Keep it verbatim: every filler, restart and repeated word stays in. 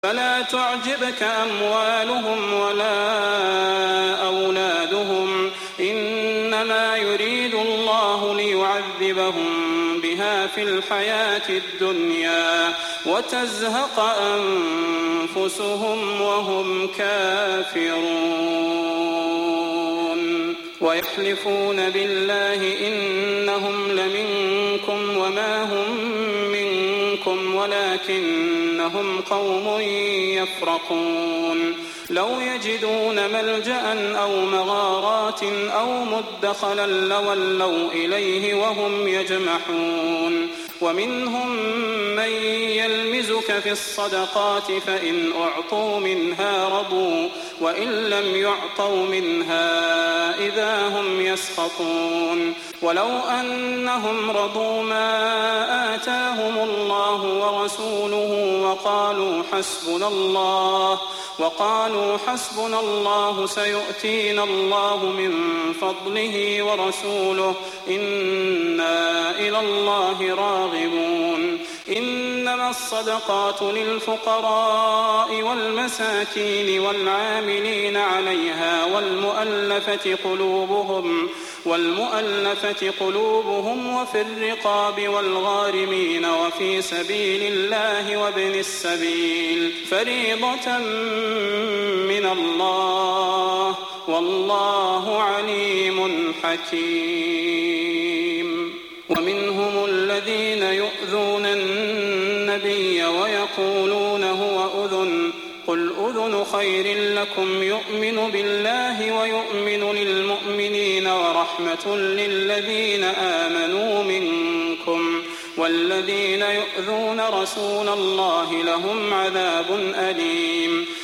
فلا تعجبك أموالهم ولا أولادهم إنما يريد الله ليعذبهم بها في الحياة الدنيا وتزهق أنفسهم وهم كافرون ويحلفون بالله إنهم لمنكم وما هم منكم ولكنهم قوم يفرقون لو يجدون ملجأ أو مغارات أو مدخلا لولوا إليه وهم يجمحون ومنهم من يلمزك في الصدقات فإن أعطوا منها رضوا وإن لم يعطوا منها إذا هم يسخطون ولو أنهم رضوا ما آتاهم الله ورسوله وقالوا حسبنا الله وقالوا حسبنا الله سيؤتينا الله من فضله ورسوله إنا إلى الله راغبون إنما الصدقات للفقراء والمساكين والعاملين عليها والمؤلفة قلوبهم والمؤلفة قلوبهم وفي الرقاب والغارمين وفي سبيل الله وابن السبيل فريضة من الله والله عليم حكيم ومنهم الذين يؤذون النبي ويقولون هو أذن قل أذن خير لكم يؤمن بالله ويؤمن للمؤمنين ورحمة للذين آمنوا منكم والذين يؤذون رسول الله لهم عذاب أليم